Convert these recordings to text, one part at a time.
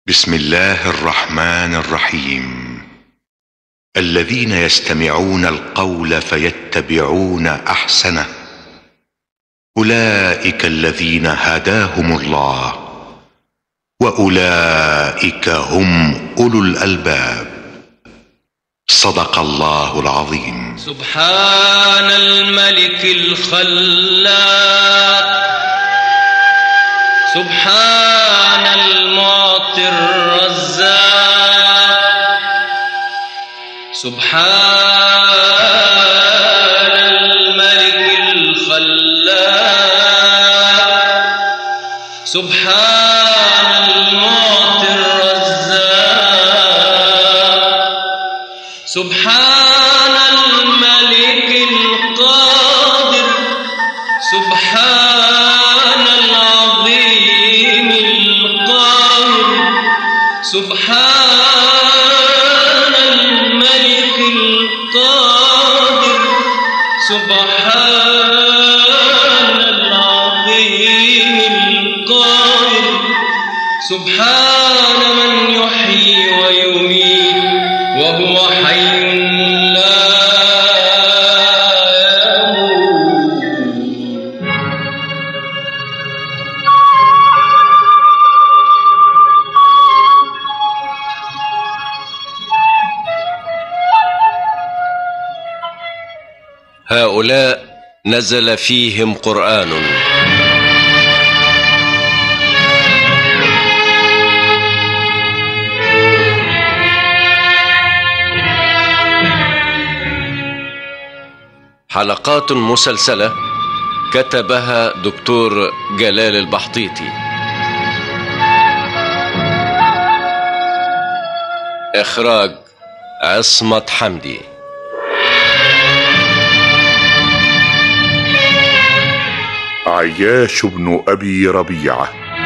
بسم الله الرحمن الرحيم. الذين يستمعون القول فيتبعون احسنه، اولئك الذين هداهم الله، واولئك هم اولو الالباب. صدق الله العظيم. سبحان الملك الخلاق، سبحان المعطي الرزاق، سبحان الملك الخلاق، سبحان المعطي الرزاق، سبحان الملك القادر، سبحان العظيم القاهر، سبحان الملك القادر، سبحان العظيم القاهر، سبحان من يحيي ويميت وهو حي لا يموت. هؤلاء نزل فيهم قرآن حلقات مسلسلة كتبها دكتور جلال البحطيطي، إخراج عصمت حمدي. عياش بن أبي ربيعة.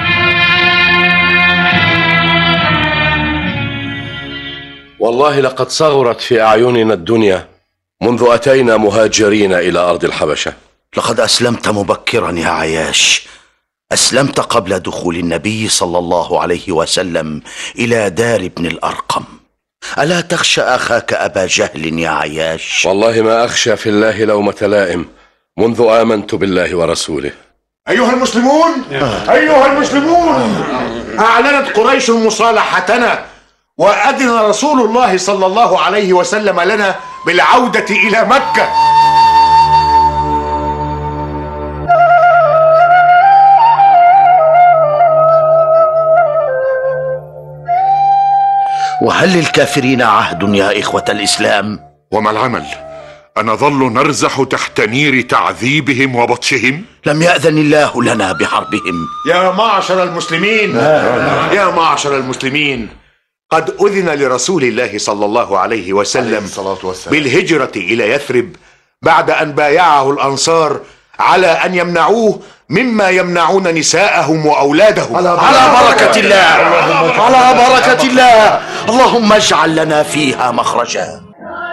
والله لقد صغرت في أعيننا الدنيا منذ أتينا مهاجرين إلى أرض الحبشة. لقد أسلمت مبكرا يا عياش، أسلمت قبل دخول النبي صلى الله عليه وسلم إلى دار ابن الأرقم. ألا تخشى أخاك أبا جهل يا عياش؟ والله ما أخشى في الله لومة لائم منذ آمنت بالله ورسوله. أيها المسلمون، أيها المسلمون، أعلنت قريش مصالحتنا، وأذن رسول الله صلى الله عليه وسلم لنا بالعودة إلى مكة. وهل للكافرين عهد يا إخوة الإسلام؟ وما العمل؟ أنظل نرزح تحت نير تعذيبهم وبطشهم؟ لم يأذن الله لنا بحربهم. يا معشر المسلمين، يا معشر المسلمين، قد أذن لرسول الله صلى الله عليه وسلم بالهجرة إلى يثرب بعد أن بايعه الأنصار على أن يمنعوه مما يمنعون نساءهم وأولادهم. على بركة الله، على بركة الله. اللهم اجعل لنا فيها مخرجا.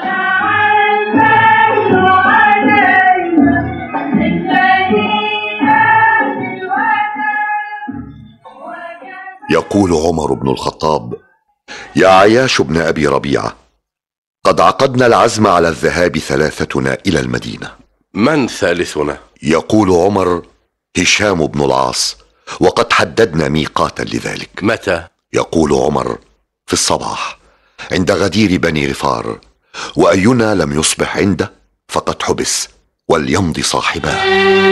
يقول عمر بن الخطاب: يا عياش بن أبي ربيعة، قد عقدنا العزم على الذهاب ثلاثتنا إلى المدينة. من ثالثنا؟ يقول عمر: هشام بن العاص، وقد حددنا ميقاتا لذلك. متى؟ يقول عمر: في الصباح عند غدير بني غفار، وأينا لم يصبح عنده فقد حبس، وليمضي صاحباه.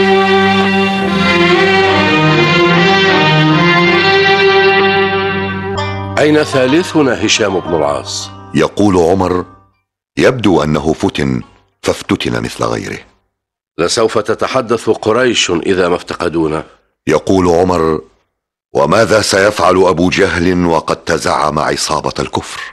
أين ثالثنا هشام بن العاص؟ يقول عمر: يبدو أنه فتن فافتتن مثل غيره. لسوف تتحدث قريش إذا ما افتقدونا. يقول عمر: وماذا سيفعل أبو جهل وقد تزعم عصابة الكفر؟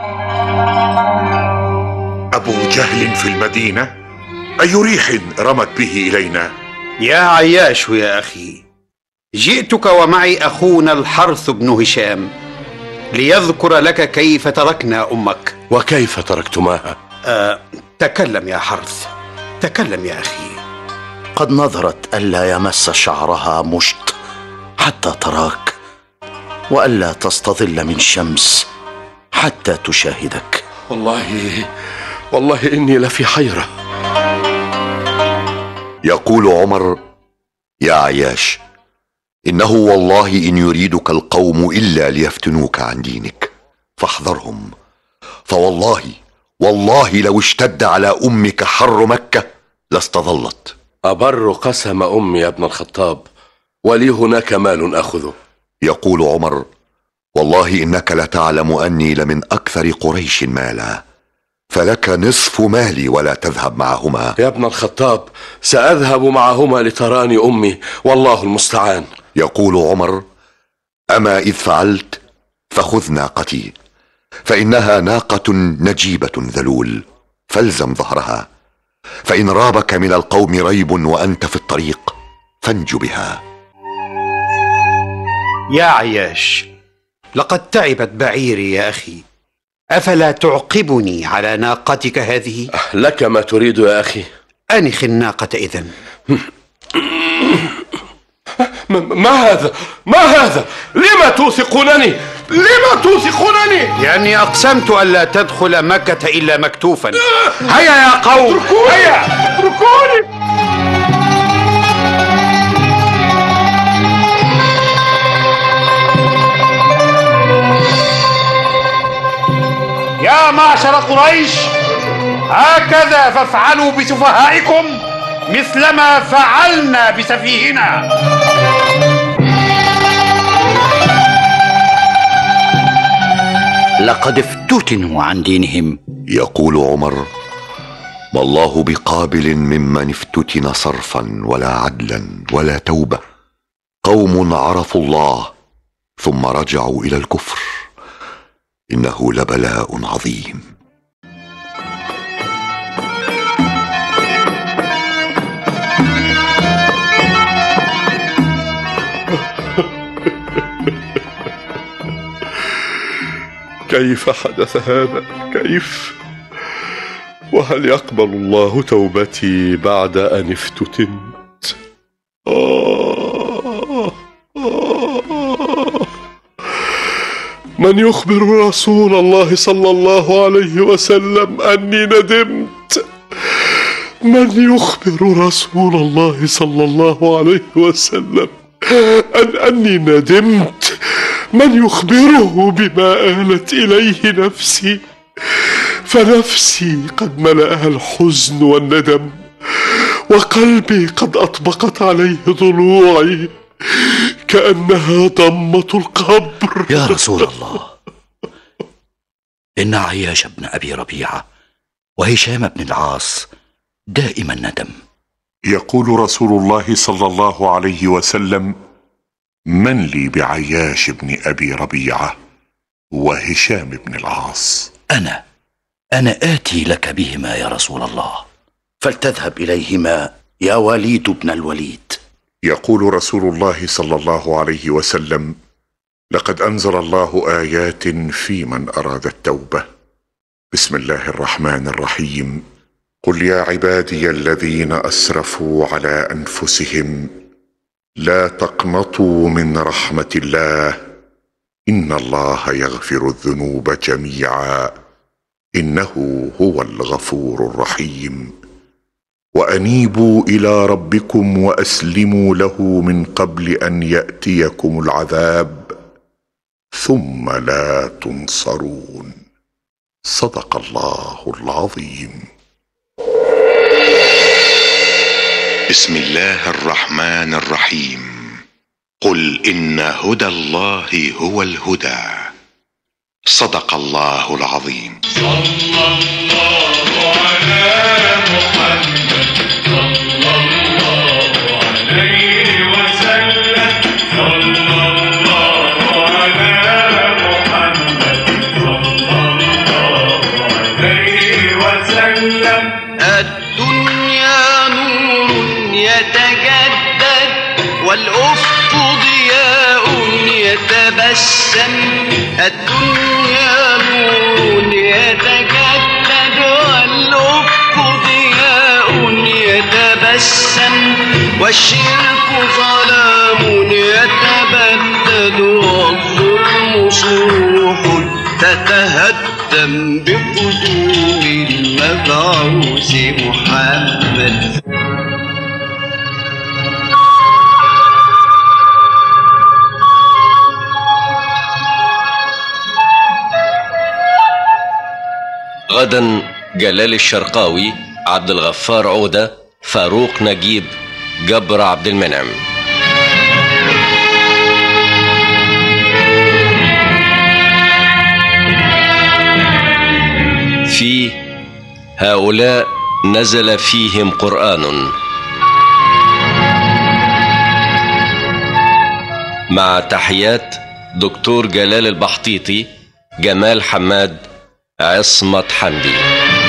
أبو جهل في المدينة؟ أي ريح رمت به إلينا؟ يا عياش يا أخي، جئتك ومعي أخونا الحرث بن هشام ليذكر لك كيف تركنا أمك. وكيف تركتماها؟ تكلم يا حرث، تكلم يا أخي. قد نظرت ألا يمس شعرها مشط حتى تراك، وألا تستظل من شمس حتى تشاهدك. والله إني لفي حيرة. يقول عمر: يا عياش، إنه والله إن يريدك القوم إلا ليفتنوك عن دينك، فاحذرهم، والله لو اشتد على أمك حر مكة لاستظلت. أبر قسم أمي يا ابن الخطاب، ولي هناك مال أخذه. يقول عمر: والله إنك لتعلم أني لمن أكثر قريش مالا، فلك نصف مالي ولا تذهب معهما. يا ابن الخطاب، سأذهب معهما لتراني أمي، والله المستعان. يقول عمر: أما إذ فعلت فخذ ناقتي، فإنها ناقة نجيبة ذلول، فالزم ظهرها، فإن رابك من القوم ريب وأنت في الطريق فانج بها. يا عياش، لقد تعبت بعيري يا أخي، أفلا تعقبني على ناقتك هذه؟ لك ما تريد يا أخي. أنخ الناقة إذن. ما هذا؟ لما توثقونني؟ لأني أقسمت ألا تدخل مكة إلا مكتوفا. هيا يا قوم، هيا اتركوني. يا معشر قريش، هكذا فافعلوا بسفهائكم مثلما فعلنا بسفيهنا. لقد افتتنوا عن دينهم. يقول عمر: ما الله بقابل ممن افتتن صرفا ولا عدلا ولا توبة. قوم عرفوا الله ثم رجعوا إلى الكفر، إنه لبلاء عظيم. كيف حدث هذا؟ كيف؟ وهل يقبل الله توبتي بعد أن افتتنت؟ من يخبر رسول الله صلى الله عليه وسلم أني ندمت؟ من يخبر رسول الله صلى الله عليه وسلم أني ندمت؟ من يخبره بما آلت إليه نفسي؟ فنفسي قد ملأها الحزن والندم، وقلبي قد أطبقت عليه ضلوعي كأنها ضمة القبر. يا رسول الله، إن عياش بن أبي ربيعة وهشام بن العاص دائما ندم. يقول رسول الله صلى الله عليه وسلم: من لي بعياش بن أبي ربيعة وهشام بن العاص؟ أنا آتي لك بهما يا رسول الله، فلتذهب إليهما يا وليد بن الوليد. يقول رسول الله صلى الله عليه وسلم: لقد أنزل الله آيات في من أراد التوبة. بسم الله الرحمن الرحيم. قل يا عبادي الذين أسرفوا على أنفسهم لا تقنطوا من رحمة الله، إن الله يغفر الذنوب جميعا إنه هو الغفور الرحيم. وأنيبوا إلى ربكم وأسلموا له من قبل أن يأتيكم العذاب ثم لا تنصرون. صدق الله العظيم. بسم الله الرحمن الرحيم. قل إن هدى الله هو الهدى. صدق الله العظيم. صلى الله على محمد صلى الله عليه وسلم. صلى الله على محمد صلى الله عليه وسلم. الدنيا نور يتجدد والأفق ضياء يتبسم. الدنيا نور يتجدد والأفق ضياء يتبسم. والشرك ظلام يتبدد والظلم صروح تتهدم بقدوم المبعوث محمد. غدا جلال الشرقاوي، عبد الغفار عودة، فاروق نجيب، جبر عبد المنعم. في هؤلاء نزل فيهم قرآن، مع تحيات دكتور جلال البحطيطي، جمال حماد، عصمت حمدي.